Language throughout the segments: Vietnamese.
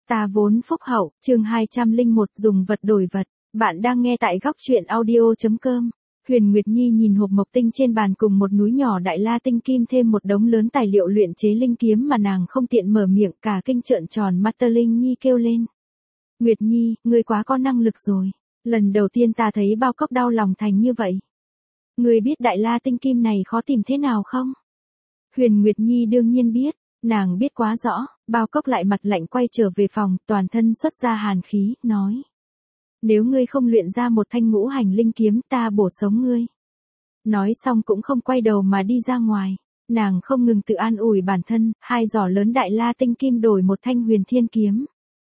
Ta vốn phúc hậu, chương 201 dùng vật đổi vật. Bạn đang nghe tại góc truyện audio.com. Huyền Nguyệt Nhi nhìn hộp mộc tinh trên bàn cùng một núi nhỏ đại la tinh kim thêm một đống lớn tài liệu luyện chế linh kiếm mà nàng không tiện mở miệng, cả kinh trợn tròn mắt. Tơ Linh Nhi kêu lên. Nguyệt Nhi, ngươi quá có năng lực rồi. Lần đầu tiên ta thấy bao cốc đau lòng thành như vậy. Ngươi biết đại la tinh kim này khó tìm thế nào không? Huyền Nguyệt Nhi đương nhiên biết. Nàng biết quá rõ, bao cốc lại mặt lạnh quay trở về phòng, toàn thân xuất ra hàn khí, nói. Nếu ngươi không luyện ra một thanh ngũ hành linh kiếm, ta bổ sống ngươi. Nói xong cũng không quay đầu mà đi ra ngoài. Nàng không ngừng tự an ủi bản thân, 2 giỏ lớn đại la tinh kim đổi một thanh huyền thiên kiếm.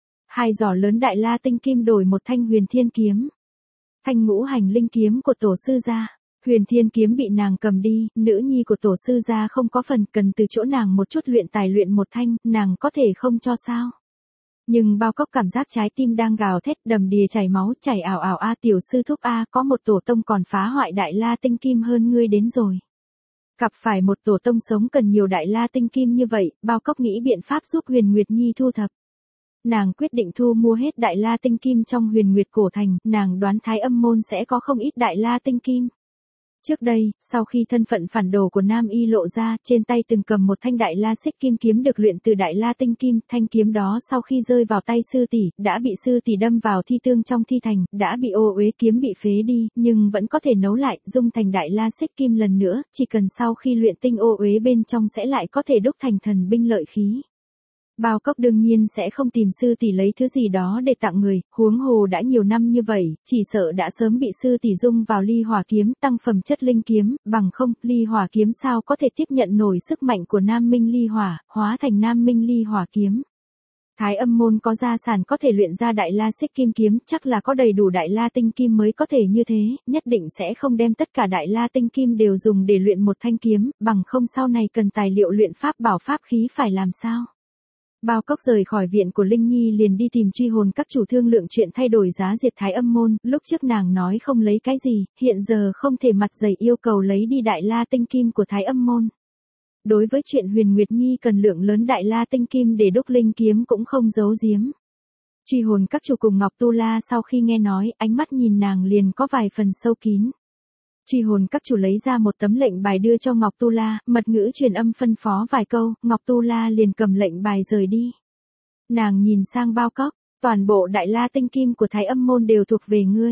2 giỏ lớn đại la tinh kim đổi một thanh huyền thiên kiếm. Thanh ngũ hành linh kiếm của tổ sư gia. Huyền thiên kiếm bị nàng cầm đi, nữ nhi của tổ sư gia không có phần, cần từ chỗ nàng một chút luyện tài luyện một thanh, nàng có thể không cho sao. Nhưng bao cốc cảm giác trái tim đang gào thét, đầm đìa chảy máu, chảy ảo ảo. A tiểu sư thúc A, có một tổ tông còn phá hoại đại la tinh kim hơn ngươi đến rồi. Gặp phải một tổ tông sống cần nhiều đại la tinh kim như vậy, bao cốc nghĩ biện pháp giúp Huyền Nguyệt Nhi thu thập. Nàng quyết định thu mua hết đại la tinh kim trong Huyền Nguyệt cổ thành, nàng đoán Thái Âm môn sẽ có không ít đại la tinh kim. Trước đây, sau khi thân phận phản đồ của Nam Y lộ ra, trên tay từng cầm một thanh đại la xích kim kiếm được luyện từ đại la tinh kim, thanh kiếm đó sau khi rơi vào tay sư tỷ, đã bị sư tỷ đâm vào thi tương trong thi thành, đã bị ô uế, kiếm bị phế đi, nhưng vẫn có thể nấu lại, dung thành đại la xích kim lần nữa, chỉ cần sau khi luyện tinh ô uế bên trong sẽ lại có thể đúc thành thần binh lợi khí. Bao cốc đương nhiên sẽ không tìm sư tỷ lấy thứ gì đó để tặng người, huống hồ đã nhiều năm như vậy, chỉ sợ đã sớm bị sư tỷ dung vào ly hỏa kiếm, tăng phẩm chất linh kiếm, bằng không, ly hỏa kiếm sao có thể tiếp nhận nổi sức mạnh của Nam Minh ly hỏa, hóa thành Nam Minh ly hỏa kiếm. Thái Âm môn có gia sản có thể luyện ra đại la xích kim kiếm, chắc là có đầy đủ đại la tinh kim mới có thể như thế, nhất định sẽ không đem tất cả đại la tinh kim đều dùng để luyện một thanh kiếm, bằng không sau này cần tài liệu luyện pháp bảo pháp khí phải làm sao. Bao cốc rời khỏi viện của Linh Nhi liền đi tìm truy hồn các chủ thương lượng chuyện thay đổi giá diệt Thái Âm môn, lúc trước nàng nói không lấy cái gì, hiện giờ không thể mặt dày yêu cầu lấy đi đại la tinh kim của Thái Âm môn. Đối với chuyện Huyền Nguyệt Nhi cần lượng lớn đại la tinh kim để đúc linh kiếm cũng không giấu giếm. Truy hồn các chủ cùng Ngọc Tu La sau khi nghe nói, ánh mắt nhìn nàng liền có vài phần sâu kín. Truy hồn các chủ lấy ra một tấm lệnh bài đưa cho Ngọc Tu La, mật ngữ truyền âm phân phó vài câu, Ngọc Tu La liền cầm lệnh bài rời đi. Nàng nhìn sang bao cốc, toàn bộ đại la tinh kim của Thái Âm môn đều thuộc về ngươi.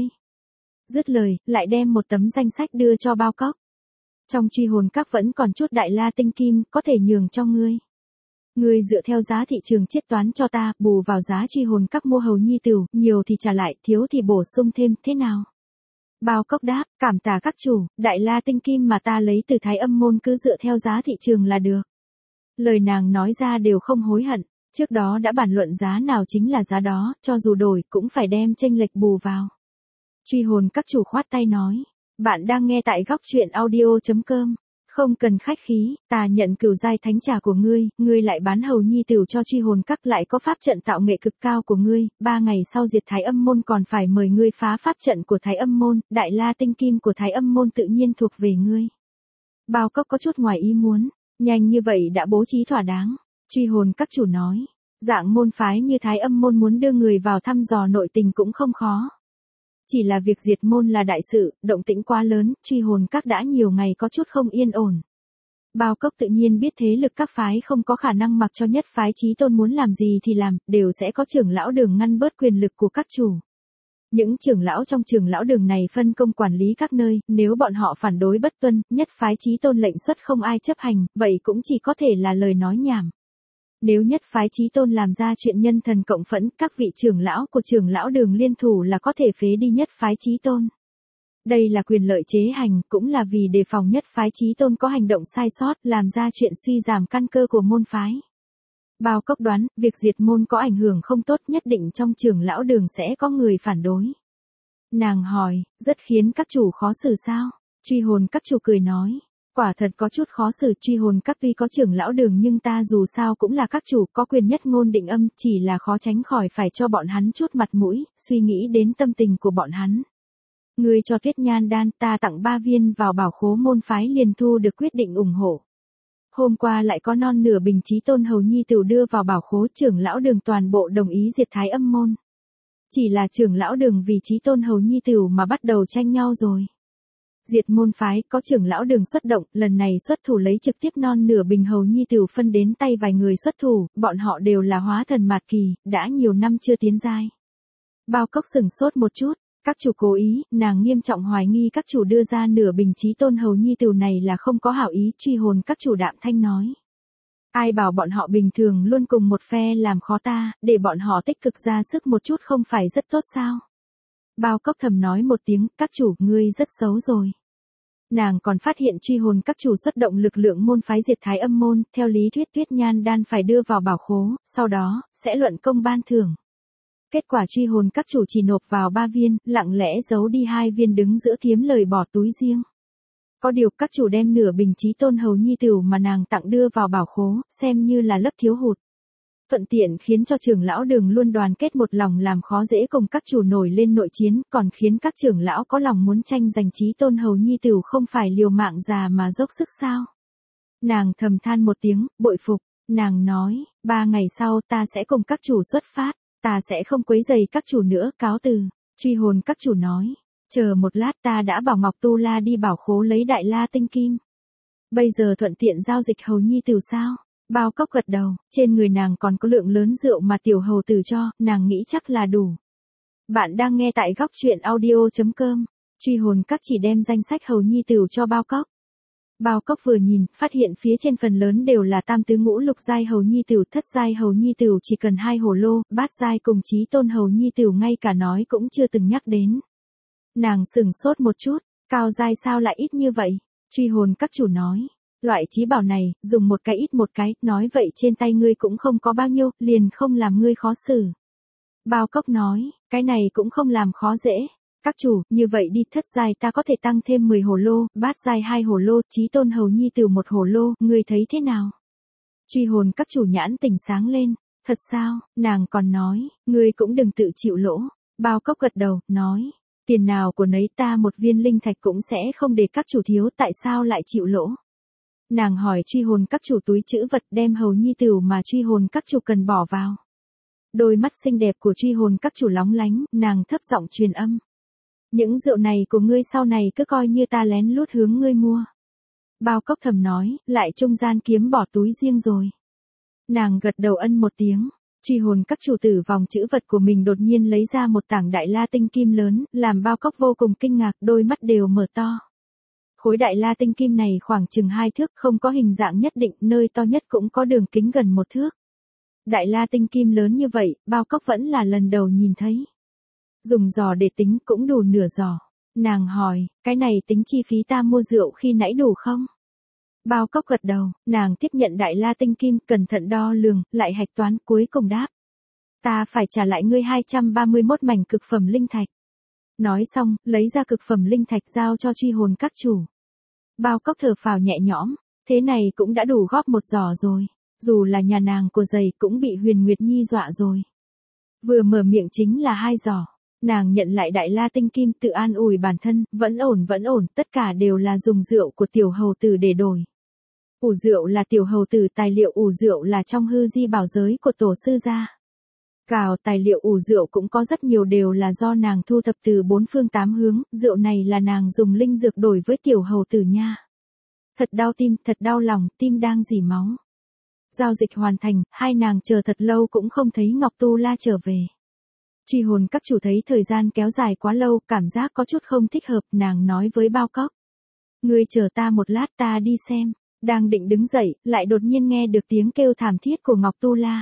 Dứt lời, lại đem một tấm danh sách đưa cho bao cốc. Trong truy hồn các vẫn còn chút đại la tinh kim, có thể nhường cho ngươi. Ngươi dựa theo giá thị trường chiết toán cho ta, bù vào giá truy hồn các mua hầu nhi tửu, nhiều thì trả lại, thiếu thì bổ sung thêm, thế nào? Bao cốc đáp, cảm tạ các chủ, đại la tinh kim mà ta lấy từ Thái Âm môn cứ dựa theo giá thị trường là được. Lời nàng nói ra đều không hối hận, trước đó đã bàn luận giá nào chính là giá đó, cho dù đổi cũng phải đem chênh lệch bù vào. Truy hồn các chủ khoát tay nói, bạn đang nghe tại góc truyện audio.com. Không cần khách khí, ta nhận cửu giai thánh trà của ngươi lại bán hầu nhi tửu cho truy hồn các, lại có pháp trận tạo nghệ cực cao của ngươi, 3 ngày sau diệt Thái Âm môn còn phải mời ngươi phá pháp trận của Thái Âm môn, đại la tinh kim của Thái Âm môn tự nhiên thuộc về ngươi. Bao cốc có chút ngoài ý muốn, nhanh như vậy đã bố trí thỏa đáng. Truy hồn các chủ nói, dạng môn phái như Thái Âm môn muốn đưa người vào thăm dò nội tình cũng không khó. Chỉ là việc diệt môn là đại sự, động tĩnh quá lớn, truy hồn các đã nhiều ngày có chút không yên ổn. Bao cốc tự nhiên biết thế lực các phái không có khả năng mặc cho nhất phái chí tôn muốn làm gì thì làm, đều sẽ có trưởng lão đường ngăn bớt quyền lực của các chủ. Những trưởng lão trong trưởng lão đường này phân công quản lý các nơi, nếu bọn họ phản đối bất tuân, nhất phái chí tôn lệnh xuất không ai chấp hành, vậy cũng chỉ có thể là lời nói nhảm. Nếu nhất phái chí tôn làm ra chuyện nhân thần cộng phẫn, các vị trưởng lão của trưởng lão đường liên thủ là có thể phế đi nhất phái chí tôn. Đây là quyền lợi chế hành, cũng là vì đề phòng nhất phái chí tôn có hành động sai sót, làm ra chuyện suy giảm căn cơ của môn phái. Bao cốc đoán, việc diệt môn có ảnh hưởng không tốt, nhất định trong trưởng lão đường sẽ có người phản đối. Nàng hỏi, rất khiến các chủ khó xử sao? Truy hồn các chủ cười nói. Quả thật có chút khó xử, truy hồn các tuy có trưởng lão đường nhưng ta dù sao cũng là các chủ, có quyền nhất ngôn định âm, chỉ là khó tránh khỏi phải cho bọn hắn chút mặt mũi, suy nghĩ đến tâm tình của bọn hắn. Ngươi cho Tuyết Nhan đan, ta tặng 3 viên vào bảo khố môn phái liền thu được quyết định ủng hộ. Hôm qua lại có non nửa bình chí tôn hầu nhi tửu đưa vào bảo khố, trưởng lão Đường toàn bộ đồng ý diệt Thái Âm môn. Chỉ là trưởng lão Đường vì chí tôn hầu nhi tửu mà bắt đầu tranh nhau rồi. Diệt môn phái, có trưởng lão Đường xuất động, lần này xuất thủ lấy trực tiếp non nửa bình hầu nhi tửu phân đến tay vài người xuất thủ, bọn họ đều là hóa thần mạt kỳ, đã nhiều năm chưa tiến giai. Bao Cốc sừng sốt một chút, các chủ cố ý, nàng nghiêm trọng hoài nghi các chủ đưa ra nửa bình chí tôn hầu nhi tửu này là không có hảo ý, truy hồn các chủ đạm thanh nói. Ai bảo bọn họ bình thường luôn cùng một phe làm khó ta, để bọn họ tích cực ra sức một chút không phải rất tốt sao? Bao Cốc thầm nói một tiếng, các chủ, ngươi rất xấu rồi. Nàng còn phát hiện truy hồn các chủ xuất động lực lượng môn phái diệt Thái Âm môn, theo lý thuyết Tuyết Nhan đan phải đưa vào bảo khố, sau đó, sẽ luận công ban thưởng. Kết quả truy hồn các chủ chỉ nộp vào 3 viên, lặng lẽ giấu đi 2 viên đứng giữa kiếm lời bỏ túi riêng. Có điều các chủ đem nửa bình chí tôn hầu nhi tửu mà nàng tặng đưa vào bảo khố, xem như là lấp thiếu hụt. Thuận tiện khiến cho trưởng lão Đường luôn đoàn kết một lòng làm khó dễ cùng các chủ nổi lên nội chiến, còn khiến các trưởng lão có lòng muốn tranh giành chí tôn hầu nhi tửu không phải liều mạng già mà dốc sức sao. Nàng thầm than một tiếng, bội phục, nàng nói, 3 ngày sau ta sẽ cùng các chủ xuất phát, ta sẽ không quấy rầy các chủ nữa, cáo từ. Truy hồn các chủ nói, chờ một lát, ta đã bảo Ngọc Tu La đi bảo khố lấy Đại La tinh kim. Bây giờ thuận tiện giao dịch hầu nhi tửu sao? Bao Cốc gật đầu, trên người nàng còn có lượng lớn rượu mà tiểu hầu tử cho, nàng nghĩ chắc là đủ. Bạn đang nghe tại góc truyện audio.com. Truy hồn các chỉ đem danh sách hầu nhi tửu cho Bao Cốc. Bao Cốc vừa nhìn, phát hiện phía trên phần lớn đều là tam tứ ngũ lục giai hầu nhi tửu, thất giai hầu nhi tửu chỉ cần 2 hổ lô, bát giai cùng chí tôn hầu nhi tửu ngay cả nói cũng chưa từng nhắc đến. Nàng sửng sốt một chút, cao giai sao lại ít như vậy? Truy hồn các chủ nói. Loại chí bảo này, dùng một cái ít một cái, nói vậy trên tay ngươi cũng không có bao nhiêu, liền không làm ngươi khó xử. Bao Cốc nói, cái này cũng không làm khó dễ. Các chủ, như vậy đi, thất giai ta có thể tăng thêm 10 hổ lô, bát giai 2 hổ lô, chí tôn hầu nhi tửu 1 hổ lô, ngươi thấy thế nào? Truy hồn các chủ nhãn tỉnh sáng lên, thật sao, nàng còn nói, ngươi cũng đừng tự chịu lỗ. Bao Cốc gật đầu, nói, tiền nào của nấy, ta một viên linh thạch cũng sẽ không để các chủ thiếu, tại sao lại chịu lỗ? Nàng hỏi truy hồn các chủ túi trữ vật, đem hầu nhi tửu mà truy hồn các chủ cần bỏ vào. Đôi mắt xinh đẹp của truy hồn các chủ lóng lánh, nàng thấp giọng truyền âm. Những rượu này của ngươi sau này cứ coi như ta lén lút hướng ngươi mua. Bao Cốc thầm nói, lại trung gian kiếm bỏ túi riêng rồi. Nàng gật đầu ân một tiếng. Truy hồn các chủ từ vòng trữ vật của mình đột nhiên lấy ra một tảng Đại La tinh kim lớn, làm Bao Cốc vô cùng kinh ngạc, đôi mắt đều mở to. Khối Đại La tinh kim này khoảng chừng 2 thước, không có hình dạng nhất định, nơi to nhất cũng có đường kính gần 1 thước. Đại La tinh kim lớn như vậy, Bao Cốc vẫn là lần đầu nhìn thấy. Dùng giò để tính cũng đủ nửa giò. Nàng hỏi, cái này tính chi phí ta mua rượu khi nãy đủ không? Bao Cốc gật đầu, nàng tiếp nhận Đại La tinh kim, cẩn thận đo lường, lại hạch toán, cuối cùng đáp. Ta phải trả lại ngươi 231 mảnh cực phẩm linh thạch. Nói xong, lấy ra cực phẩm linh thạch giao cho truy hồn các chủ. Bao Cốc thở phào nhẹ nhõm, thế này cũng đã đủ góp 1 giò rồi. Dù là nhà nàng của giày cũng bị Huyền Nguyệt Nhi dọa rồi. Vừa mở miệng chính là 2 giò. Nàng nhận lại Đại La tinh kim, tự an ủi bản thân, vẫn ổn, tất cả đều là dùng rượu của tiểu hầu tử để đổi. Ủ rượu là tiểu hầu tử, tài liệu ủ rượu là trong hư di bảo giới của tổ sư gia. Cào tài liệu ủ rượu cũng có rất nhiều, đều là do nàng thu thập từ 4 phương 8 hướng, rượu này là nàng dùng linh dược đổi với tiểu hầu tử nha. Thật đau tim, thật đau lòng, tim đang rỉ máu. Giao dịch hoàn thành, hai nàng chờ thật lâu cũng không thấy Ngọc Tu La trở về. Truy hồn các chủ thấy thời gian kéo dài quá lâu, cảm giác có chút không thích hợp, nàng nói với Bao Cốc. Ngươi chờ ta một lát, ta đi xem. Đang định đứng dậy, lại đột nhiên nghe được tiếng kêu thảm thiết của Ngọc Tu La.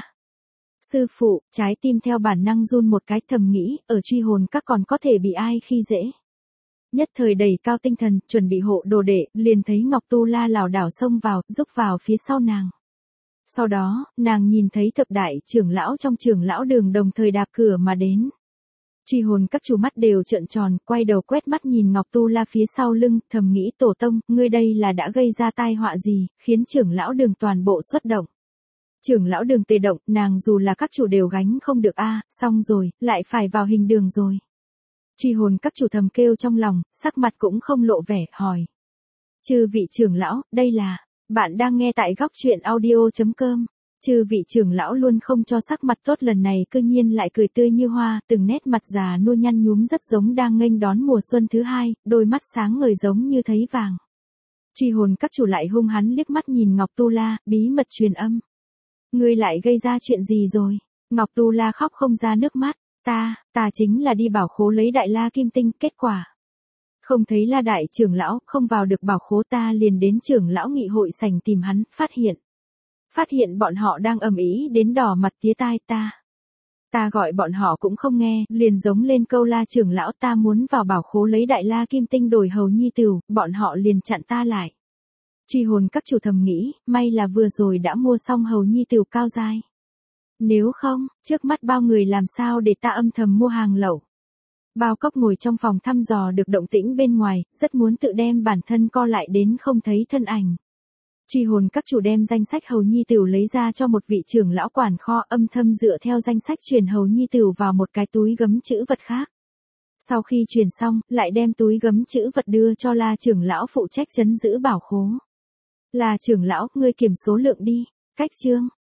Sư phụ, trái tim theo bản năng run một cái, thầm nghĩ, ở truy hồn các còn có thể bị ai khi dễ. Nhất thời đầy cao tinh thần, chuẩn bị hộ đồ đệ, liền thấy Ngọc Tu La lảo đảo xông vào, rúc vào phía sau nàng. Sau đó, nàng nhìn thấy thập đại trưởng lão trong trưởng lão đường đồng thời đạp cửa mà đến. Truy hồn các chủ mắt đều trợn tròn, quay đầu quét mắt nhìn Ngọc Tu La phía sau lưng, thầm nghĩ tổ tông, ngươi đây là đã gây ra tai họa gì, khiến trưởng lão đường toàn bộ xuất động. Trưởng lão đường tề động, nàng dù là các chủ đều gánh không được a, xong rồi, lại phải vào hình đường rồi. Truy hồn các chủ thầm kêu trong lòng, sắc mặt cũng không lộ vẻ, hỏi. Chư vị trưởng lão, đây là, Bạn đang nghe tại góc chuyện audio.com. Chư vị trưởng lão luôn không cho sắc mặt tốt, lần này cư nhiên lại cười tươi như hoa, từng nét mặt già nua nhăn nhúm rất giống đang nghênh đón mùa xuân thứ hai, đôi mắt sáng ngời giống như thấy vàng. Truy hồn các chủ lại hung hãn liếc mắt nhìn Ngọc Tu La, bí mật truyền âm. Ngươi lại gây ra chuyện gì rồi? Ngọc Tu La khóc không ra nước mắt. Ta chính là đi bảo khố lấy Đại La Kim Tinh, kết quả không thấy La đại trưởng lão, không vào được bảo khố, ta liền đến trưởng lão nghị hội sảnh tìm hắn, phát hiện bọn họ đang ầm ĩ đến đỏ mặt tía tai, ta gọi bọn họ cũng không nghe, liền giống lên câu La trưởng lão, ta muốn vào bảo khố lấy Đại La Kim Tinh đổi hầu nhi tửu, bọn họ liền chặn ta lại. Truy hồn các chủ thầm nghĩ, may là vừa rồi đã mua xong hầu nhi tửu cao giai. Nếu không, trước mắt bao người làm sao để ta âm thầm mua hàng lậu. Bao Cốc ngồi trong phòng thăm dò được động tĩnh bên ngoài, rất muốn tự đem bản thân co lại đến không thấy thân ảnh. Truy hồn các chủ đem danh sách hầu nhi tửu lấy ra cho một vị trưởng lão quản kho, âm thầm dựa theo danh sách truyền hầu nhi tửu vào một cái túi gấm chữ vật khác. Sau khi truyền xong, lại đem túi gấm chữ vật đưa cho La trưởng lão phụ trách trấn giữ bảo khố. La trưởng lão, ngươi kiểm số lượng đi. Cách chương.